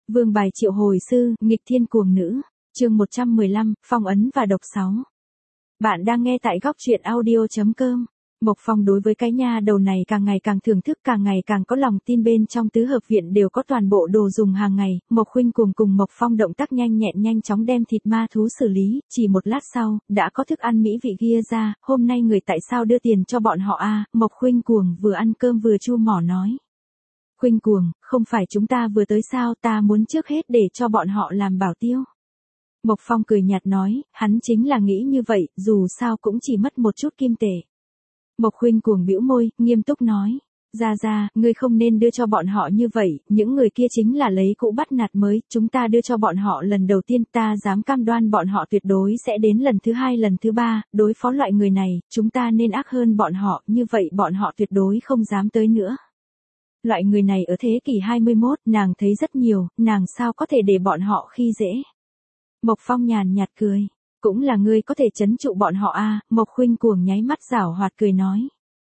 Vương bài triệu hồi sư, nghịch thiên cuồng nữ. Chương 115, phong ấn và độc 6. Bạn đang nghe tại góc truyện audio.com. Mộc Phong đối với cái nha đầu này càng ngày càng thưởng thức, càng ngày càng có lòng tin. Bên trong tứ hợp viện đều có toàn bộ đồ dùng hàng ngày. Mộc Khuynh Cuồng cùng Mộc Phong động tác nhanh nhẹn nhanh chóng đem thịt ma thú xử lý, chỉ một lát sau, đã có thức ăn mỹ vị kia ra. Hôm nay người tại sao đưa tiền cho bọn họ a? Mộc Khuynh Cuồng vừa ăn cơm vừa chu mỏ nói. Khuynh Cuồng, không phải chúng ta vừa tới sao, ta muốn trước hết để cho bọn họ làm bảo tiêu. Mộc Phong cười nhạt nói, hắn chính là nghĩ như vậy, dù sao cũng chỉ mất một chút kim tệ. Mộc Khuynh Cuồng bĩu môi, nghiêm túc nói, ra, ngươi không nên đưa cho bọn họ như vậy, những người kia chính là lấy cũ bắt nạt mới, chúng ta đưa cho bọn họ lần đầu tiên, ta dám cam đoan bọn họ tuyệt đối sẽ đến lần thứ hai lần thứ ba, đối phó loại người này, chúng ta nên ác hơn bọn họ, như vậy bọn họ tuyệt đối không dám tới nữa. Loại người này ở thế kỷ 21, nàng thấy rất nhiều, nàng sao có thể để bọn họ khi dễ. Mộc Phong nhàn nhạt cười, cũng là ngươi có thể trấn trụ bọn họ a. Mộc Khuynh Cuồng nháy mắt giảo hoạt cười nói.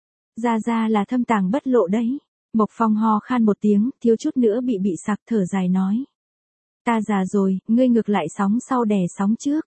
Ra là thâm tàng bất lộ đấy. Mộc Phong ho khan một tiếng, thiếu chút nữa bị sặc, thở dài nói. Ta già rồi, ngươi ngược lại sóng sau đè sóng trước.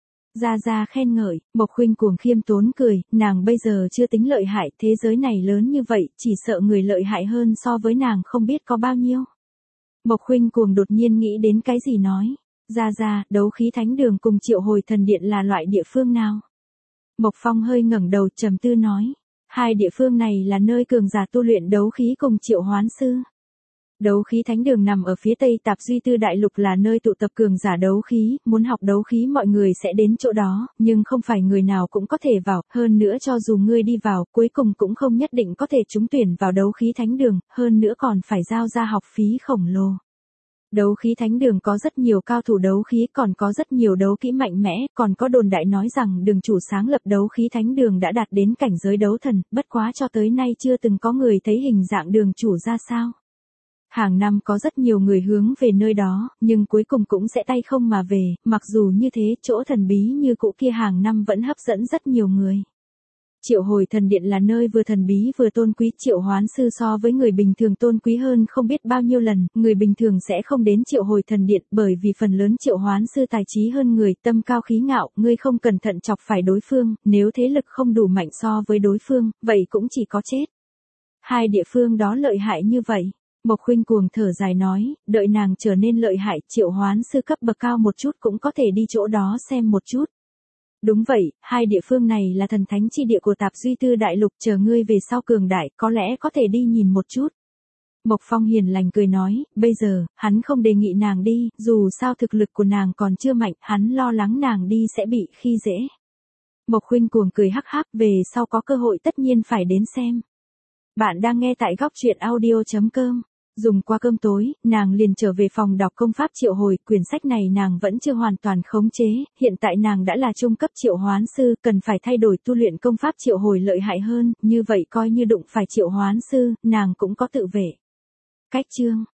Ra khen ngợi, Mộc Khuynh Cuồng khiêm tốn cười, nàng bây giờ chưa tính lợi hại, thế giới này lớn như vậy, chỉ sợ người lợi hại hơn so với nàng không biết có bao nhiêu. Mộc Khuynh Cuồng đột nhiên nghĩ đến cái gì nói. Ra, đấu khí thánh đường cùng triệu hồi thần điện là loại địa phương nào? Mộc Phong hơi ngẩng đầu trầm tư nói. Hai địa phương này là nơi cường giả tu luyện đấu khí cùng triệu hoán sư. Đấu khí thánh đường nằm ở phía tây Tạp Duy Tư Đại Lục, là nơi tụ tập cường giả đấu khí, muốn học đấu khí mọi người sẽ đến chỗ đó, nhưng không phải người nào cũng có thể vào, hơn nữa cho dù ngươi đi vào, cuối cùng cũng không nhất định có thể trúng tuyển vào đấu khí thánh đường, hơn nữa còn phải giao ra học phí khổng lồ. Đấu khí thánh đường có rất nhiều cao thủ đấu khí, còn có rất nhiều đấu kỹ mạnh mẽ, còn có đồn đại nói rằng đường chủ sáng lập đấu khí thánh đường đã đạt đến cảnh giới đấu thần, bất quá cho tới nay chưa từng có người thấy hình dạng đường chủ ra sao. Hàng năm có rất nhiều người hướng về nơi đó, nhưng cuối cùng cũng sẽ tay không mà về, mặc dù như thế, chỗ thần bí như cũ kia hàng năm vẫn hấp dẫn rất nhiều người. Triệu hồi thần điện là nơi vừa thần bí vừa tôn quý, triệu hoán sư so với người bình thường tôn quý hơn không biết bao nhiêu lần, người bình thường sẽ không đến triệu hồi thần điện bởi vì phần lớn triệu hoán sư tài trí hơn người, tâm cao khí ngạo, ngươi không cẩn thận chọc phải đối phương, nếu thế lực không đủ mạnh so với đối phương, vậy cũng chỉ có chết. Hai địa phương đó lợi hại như vậy. Mộc Khuynh Cuồng thở dài nói, đợi nàng trở nên lợi hại, triệu hoán sư cấp bậc cao một chút cũng có thể đi chỗ đó xem một chút. Đúng vậy, hai địa phương này là thần thánh chi địa của Tạp Duy Tư Đại Lục, chờ ngươi về sau cường đại, có lẽ có thể đi nhìn một chút. Mộc Phong hiền lành cười nói, bây giờ, hắn không đề nghị nàng đi, dù sao thực lực của nàng còn chưa mạnh, hắn lo lắng nàng đi sẽ bị khi dễ. Mộc Khuynh Cuồng cười hắc hắc, về sau có cơ hội tất nhiên phải đến xem. Bạn đang nghe tại góc truyện audio.com. Dùng qua cơm tối, nàng liền trở về phòng đọc công pháp triệu hồi, quyển sách này nàng vẫn chưa hoàn toàn khống chế, hiện tại nàng đã là trung cấp triệu hoán sư, cần phải thay đổi tu luyện công pháp triệu hồi lợi hại hơn, như vậy coi như đụng phải triệu hoán sư, nàng cũng có tự vệ. Cách chương